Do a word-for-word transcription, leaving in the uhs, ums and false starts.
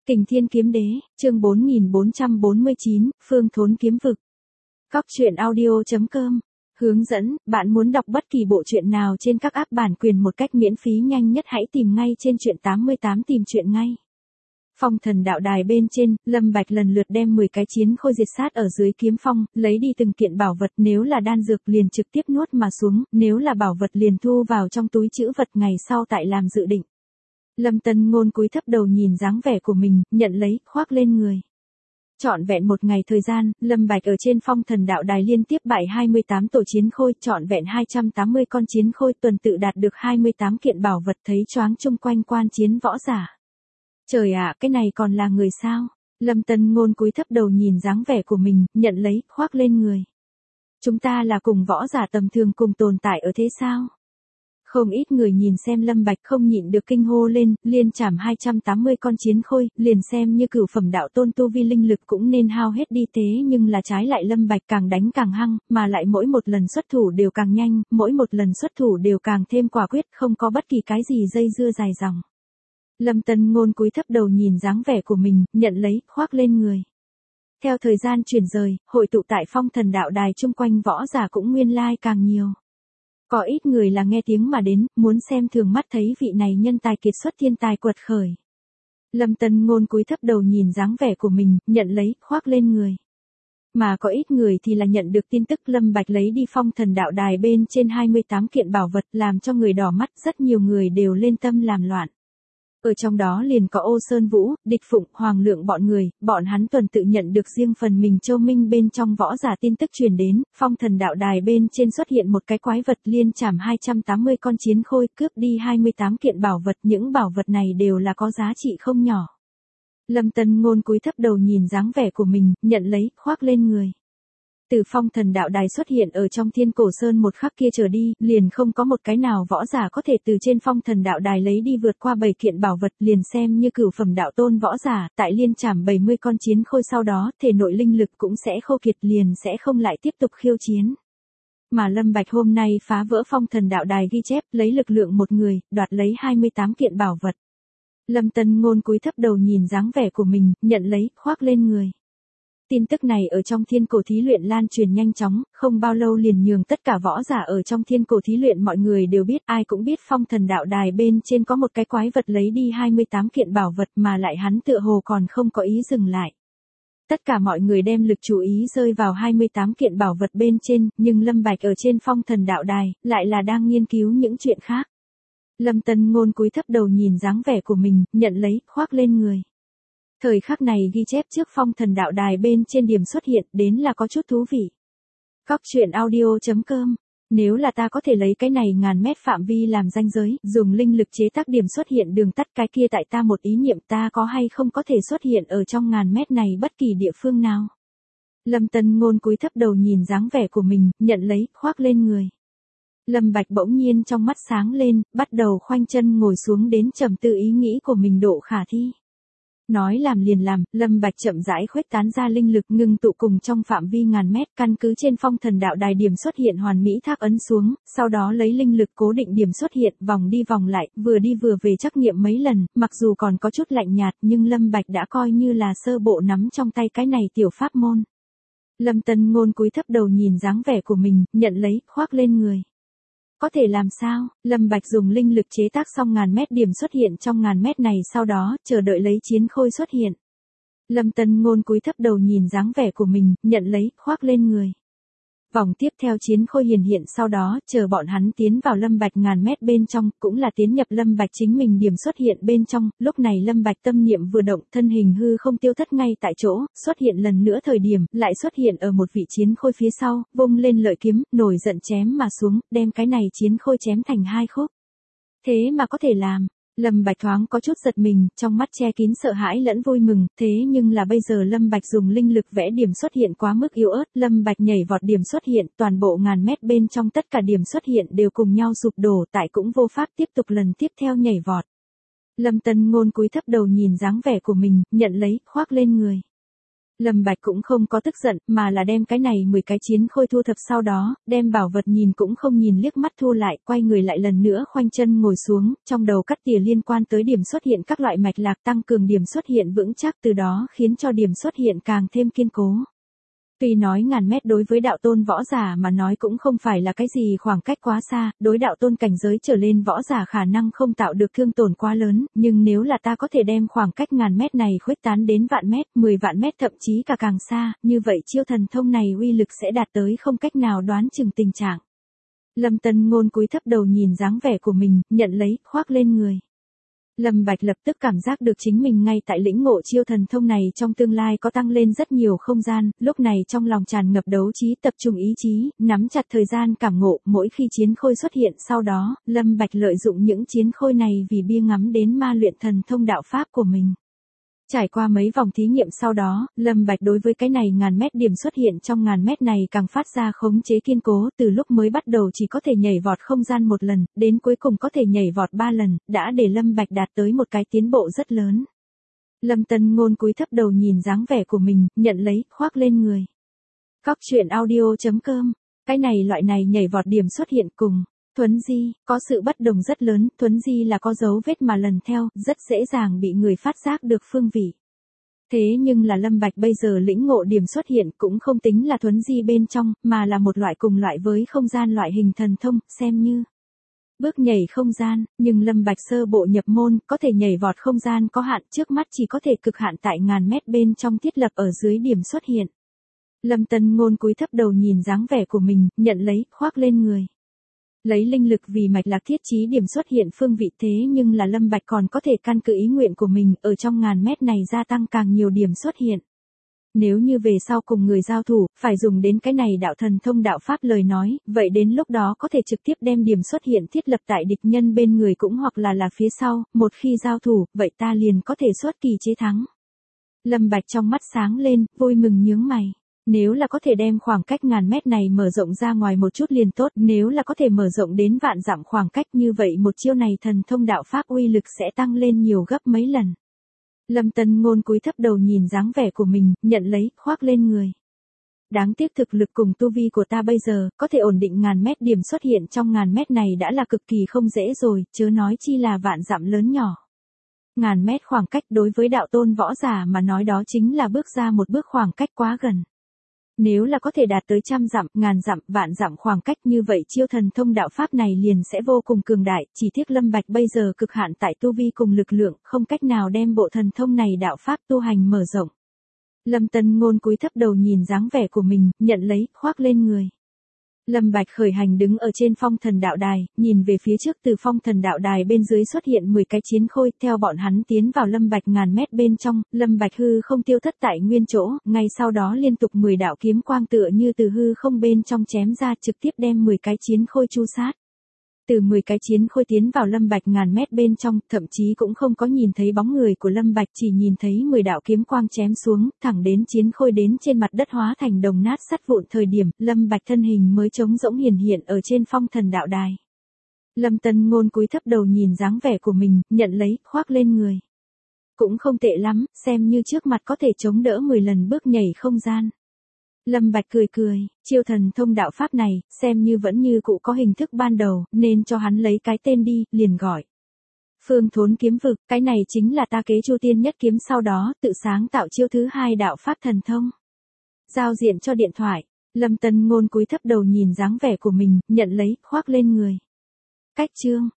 Kình Thiên Kiếm Đế, chương bốn nghìn bốn trăm bốn mươi chín, Phương Thốn Kiếm Vực. Cóc truyện audio chấm com. Hướng dẫn, bạn muốn đọc bất kỳ bộ truyện nào trên các app bản quyền một cách miễn phí nhanh nhất hãy tìm ngay trên truyện tám mươi tám tìm truyện ngay. Phong Thần Đạo Đài bên trên, Lâm Bạch lần lượt đem mười cái chiến khôi diệt sát ở dưới kiếm phong, lấy đi từng kiện bảo vật, nếu là đan dược liền trực tiếp nuốt mà xuống, nếu là bảo vật liền thu vào trong túi trữ vật ngày sau tại làm dự định. Lâm Tân Ngôn cúi thấp đầu nhìn dáng vẻ của mình, nhận lấy, khoác lên người. Trọn vẹn một ngày thời gian, Lâm Bạch ở trên Phong Thần Đạo Đài liên tiếp bại hai mươi tám tổ chiến khôi, trọn vẹn hai trăm tám mươi con chiến khôi, tuần tự đạt được hai mươi tám kiện bảo vật, thấy choáng chung quanh quan chiến võ giả. Trời ạ, cái này còn là người sao? Lâm Tân Ngôn cúi thấp đầu nhìn dáng vẻ của mình, nhận lấy, khoác lên người. Chúng ta là cùng võ giả tầm thường cùng tồn tại ở thế sao? Không ít người nhìn xem Lâm Bạch không nhịn được kinh hô lên, liên chảm hai trăm tám mươi con chiến khôi, liền xem như cửu phẩm đạo tôn tu vi linh lực cũng nên hao hết đi, thế nhưng là trái lại Lâm Bạch càng đánh càng hăng, mà lại mỗi một lần xuất thủ đều càng nhanh, mỗi một lần xuất thủ đều càng thêm quả quyết, không có bất kỳ cái gì dây dưa dài dòng. Lâm Tân Ngôn cúi thấp đầu nhìn dáng vẻ của mình, nhận lấy, khoác lên người. Theo thời gian chuyển rời, hội tụ tại Phong Thần Đạo Đài chung quanh võ giả cũng nguyên lai càng nhiều. Có ít người là nghe tiếng mà đến, muốn xem thường mắt thấy vị này nhân tài kiệt xuất thiên tài quật khởi. Lâm Tân Ngôn cúi thấp đầu nhìn dáng vẻ của mình, nhận lấy, khoác lên người. Mà có ít người thì là nhận được tin tức Lâm Bạch lấy đi Phong Thần Đạo Đài bên trên hai mươi tám kiện bảo vật, làm cho người đỏ mắt, rất nhiều người đều lên tâm làm loạn. Ở trong đó liền có Ô Sơn Vũ, Địch Phụng, Hoàng Lượng bọn người, bọn hắn tuần tự nhận được riêng phần mình Châu Minh bên trong võ giả tin tức truyền đến, Phong Thần Đạo Đài bên trên xuất hiện một cái quái vật liên chảm hai trăm tám mươi con chiến khôi, cướp đi hai mươi tám kiện bảo vật, những bảo vật này đều là có giá trị không nhỏ. Lâm Tân Ngôn cúi thấp đầu nhìn dáng vẻ của mình, nhận lấy, khoác lên người. Từ Phong Thần Đạo Đài xuất hiện ở trong Thiên Cổ Sơn một khắc kia trở đi, liền không có một cái nào võ giả có thể từ trên Phong Thần Đạo Đài lấy đi vượt qua bảy kiện bảo vật, liền xem như cửu phẩm đạo tôn võ giả, tại liên chảm bảy mươi con chiến khôi sau đó, thể nội linh lực cũng sẽ khô kiệt, liền sẽ không lại tiếp tục khiêu chiến. Mà Lâm Bạch hôm nay phá vỡ Phong Thần Đạo Đài ghi chép, lấy lực lượng một người, đoạt lấy hai mươi tám kiện bảo vật. Lâm Tân Ngôn cúi thấp đầu nhìn dáng vẻ của mình, nhận lấy, khoác lên người. Tin tức này ở trong Thiên Cổ Thí Luyện lan truyền nhanh chóng, không bao lâu liền nhường tất cả võ giả ở trong Thiên Cổ Thí Luyện mọi người đều biết, ai cũng biết Phong Thần Đạo Đài bên trên có một cái quái vật lấy đi hai mươi tám kiện bảo vật mà lại hắn tựa hồ còn không có ý dừng lại. Tất cả mọi người đem lực chú ý rơi vào hai mươi tám kiện bảo vật bên trên, nhưng Lâm Bạch ở trên Phong Thần Đạo Đài, lại là đang nghiên cứu những chuyện khác. Lâm Tân Ngôn cúi thấp đầu nhìn dáng vẻ của mình, nhận lấy, khoác lên người. Thời khắc này ghi chép trước Phong Thần Đạo Đài bên trên điểm xuất hiện, đến là có chút thú vị. Cóc truyện audio chấm com. Nếu là ta có thể lấy cái này ngàn mét phạm vi làm ranh giới, dùng linh lực chế tác điểm xuất hiện đường tắt, cái kia tại ta một ý niệm, ta có hay không có thể xuất hiện ở trong ngàn mét này bất kỳ địa phương nào. Lâm Tân Ngôn cúi thấp đầu nhìn dáng vẻ của mình, nhận lấy, khoác lên người. Lâm Bạch bỗng nhiên trong mắt sáng lên, bắt đầu khoanh chân ngồi xuống đến trầm tư ý nghĩ của mình độ khả thi. Nói làm liền làm, Lâm Bạch chậm rãi khuếch tán ra linh lực ngưng tụ cùng trong phạm vi ngàn mét, căn cứ trên Phong Thần Đạo Đài điểm xuất hiện hoàn mỹ thác ấn xuống, sau đó lấy linh lực cố định điểm xuất hiện, vòng đi vòng lại, vừa đi vừa về trắc nghiệm mấy lần, mặc dù còn có chút lạnh nhạt nhưng Lâm Bạch đã coi như là sơ bộ nắm trong tay cái này tiểu pháp môn. Lâm Tân Ngôn cúi thấp đầu nhìn dáng vẻ của mình, nhận lấy, khoác lên người. Có thể làm sao? Lâm Bạch dùng linh lực chế tác xong ngàn mét điểm xuất hiện trong ngàn mét này, sau đó, chờ đợi lấy chiến khôi xuất hiện. Lâm Tân Ngôn cúi thấp đầu nhìn dáng vẻ của mình, nhận lấy, khoác lên người. Vòng tiếp theo chiến khôi hiển hiện sau đó, chờ bọn hắn tiến vào Lâm Bạch ngàn mét bên trong, cũng là tiến nhập Lâm Bạch chính mình điểm xuất hiện bên trong, lúc này Lâm Bạch tâm niệm vừa động, thân hình hư không tiêu thất ngay tại chỗ, xuất hiện lần nữa thời điểm, lại xuất hiện ở một vị chiến khôi phía sau, vung lên lợi kiếm, nổi giận chém mà xuống, đem cái này chiến khôi chém thành hai khúc. Thế mà có thể làm. Lâm Bạch thoáng có chút giật mình, trong mắt che kín sợ hãi lẫn vui mừng, thế nhưng là bây giờ Lâm Bạch dùng linh lực vẽ điểm xuất hiện quá mức yếu ớt, Lâm Bạch nhảy vọt điểm xuất hiện, toàn bộ ngàn mét bên trong tất cả điểm xuất hiện đều cùng nhau sụp đổ, tại cũng vô pháp tiếp tục lần tiếp theo nhảy vọt. Lâm Tân Ngôn cúi thấp đầu nhìn dáng vẻ của mình, nhận lấy, khoác lên người. Lâm Bạch cũng không có tức giận, mà là đem cái này mười cái chiến khôi thu thập sau đó, đem bảo vật nhìn cũng không nhìn liếc mắt thu lại, quay người lại lần nữa khoanh chân ngồi xuống, trong đầu cắt tỉa liên quan tới điểm xuất hiện các loại mạch lạc tăng cường điểm xuất hiện vững chắc, từ đó khiến cho điểm xuất hiện càng thêm kiên cố. Tuy nói ngàn mét đối với đạo tôn võ giả mà nói cũng không phải là cái gì khoảng cách quá xa, đối đạo tôn cảnh giới trở lên võ giả khả năng không tạo được thương tổn quá lớn, nhưng nếu là ta có thể đem khoảng cách ngàn mét này khuếch tán đến vạn mét, mười vạn mét thậm chí cả càng xa, như vậy chiêu thần thông này uy lực sẽ đạt tới không cách nào đoán chừng tình trạng. Lâm Tân Ngôn cúi thấp đầu nhìn dáng vẻ của mình, nhận lấy, khoác lên người. Lâm Bạch lập tức cảm giác được chính mình ngay tại lĩnh ngộ chiêu thần thông này trong tương lai có tăng lên rất nhiều không gian, lúc này trong lòng tràn ngập đấu trí tập trung ý chí, nắm chặt thời gian cảm ngộ, mỗi khi chiến khôi xuất hiện sau đó, Lâm Bạch lợi dụng những chiến khôi này vì bia ngắm đến ma luyện thần thông đạo pháp của mình. Trải qua mấy vòng thí nghiệm sau đó, Lâm Bạch đối với cái này ngàn mét điểm xuất hiện trong ngàn mét này càng phát ra khống chế kiên cố, từ lúc mới bắt đầu chỉ có thể nhảy vọt không gian một lần, đến cuối cùng có thể nhảy vọt ba lần, đã để Lâm Bạch đạt tới một cái tiến bộ rất lớn. Lâm Tân Ngôn cúi thấp đầu nhìn dáng vẻ của mình, nhận lấy, khoác lên người. Cóc truyện audio chấm com, cái này loại này nhảy vọt điểm xuất hiện cùng Thuấn Di, có sự bất đồng rất lớn, Thuấn Di là có dấu vết mà lần theo, rất dễ dàng bị người phát giác được phương vị. Thế nhưng là Lâm Bạch bây giờ lĩnh ngộ điểm xuất hiện cũng không tính là Thuấn Di bên trong, mà là một loại cùng loại với không gian loại hình thần thông, xem như bước nhảy không gian, nhưng Lâm Bạch sơ bộ nhập môn, có thể nhảy vọt không gian có hạn, trước mắt chỉ có thể cực hạn tại ngàn mét bên trong thiết lập ở dưới điểm xuất hiện. Lâm Tân Ngôn cúi thấp đầu nhìn dáng vẻ của mình, nhận lấy, khoác lên người. Lấy linh lực vì mạch lạc thiết trí điểm xuất hiện phương vị, thế nhưng là Lâm Bạch còn có thể căn cứ ý nguyện của mình ở trong ngàn mét này gia tăng càng nhiều điểm xuất hiện. Nếu như về sau cùng người giao thủ, phải dùng đến cái này đạo thần thông đạo pháp lời nói, vậy đến lúc đó có thể trực tiếp đem điểm xuất hiện thiết lập tại địch nhân bên người cũng hoặc là là phía sau, một khi giao thủ, vậy ta liền có thể xuất kỳ chế thắng. Lâm Bạch trong mắt sáng lên, vui mừng nhướng mày. Nếu là có thể đem khoảng cách ngàn mét này mở rộng ra ngoài một chút liền tốt, nếu là có thể mở rộng đến vạn dặm khoảng cách như vậy một chiêu này thần thông đạo pháp uy lực sẽ tăng lên nhiều gấp mấy lần. Lâm Tân Ngôn cúi thấp đầu nhìn dáng vẻ của mình, nhận lấy, khoác lên người. Đáng tiếc thực lực cùng tu vi của ta bây giờ, có thể ổn định ngàn mét điểm xuất hiện trong ngàn mét này đã là cực kỳ không dễ rồi, chớ nói chi là vạn dặm lớn nhỏ. Ngàn mét khoảng cách đối với đạo tôn võ giả mà nói đó chính là bước ra một bước khoảng cách quá gần. Nếu là có thể đạt tới trăm dặm, ngàn dặm, vạn dặm khoảng cách như vậy chiêu thần thông đạo pháp này liền sẽ vô cùng cường đại, chỉ tiếc Lâm Bạch bây giờ cực hạn tại tu vi cùng lực lượng, không cách nào đem bộ thần thông này đạo pháp tu hành mở rộng. Lâm Tân Ngôn cúi thấp đầu nhìn dáng vẻ của mình, nhận lấy, khoác lên người. Lâm Bạch khởi hành đứng ở trên phong thần đạo đài, nhìn về phía trước, từ phong thần đạo đài bên dưới xuất hiện mười cái chiến khôi, theo bọn hắn tiến vào Lâm Bạch ngàn mét bên trong, Lâm Bạch hư không tiêu thất tại nguyên chỗ, ngay sau đó liên tục mười đạo kiếm quang tựa như từ hư không bên trong chém ra trực tiếp đem mười cái chiến khôi chu sát. Từ mười cái chiến khôi tiến vào Lâm Bạch ngàn mét bên trong, thậm chí cũng không có nhìn thấy bóng người của Lâm Bạch, chỉ nhìn thấy mười đạo kiếm quang chém xuống, thẳng đến chiến khôi đến trên mặt đất hóa thành đồng nát sắt vụn thời điểm, Lâm Bạch thân hình mới trống rỗng hiển hiện ở trên phong thần đạo đài. Lâm Tân Ngôn cúi thấp đầu nhìn dáng vẻ của mình, nhận lấy, khoác lên người. Cũng không tệ lắm, xem như trước mặt có thể chống đỡ mười lần bước nhảy không gian. Lâm Bạch cười cười, chiêu thần thông đạo pháp này, xem như vẫn như cũ có hình thức ban đầu, nên cho hắn lấy cái tên đi, liền gọi. Phương Thốn kiếm vực, cái này chính là ta kế Chu Tiên Nhất kiếm sau đó, tự sáng tạo chiêu thứ hai đạo pháp thần thông. Giao diện cho điện thoại, Lâm Tân Ngôn cúi thấp đầu nhìn dáng vẻ của mình, nhận lấy, khoác lên người. Cách chương,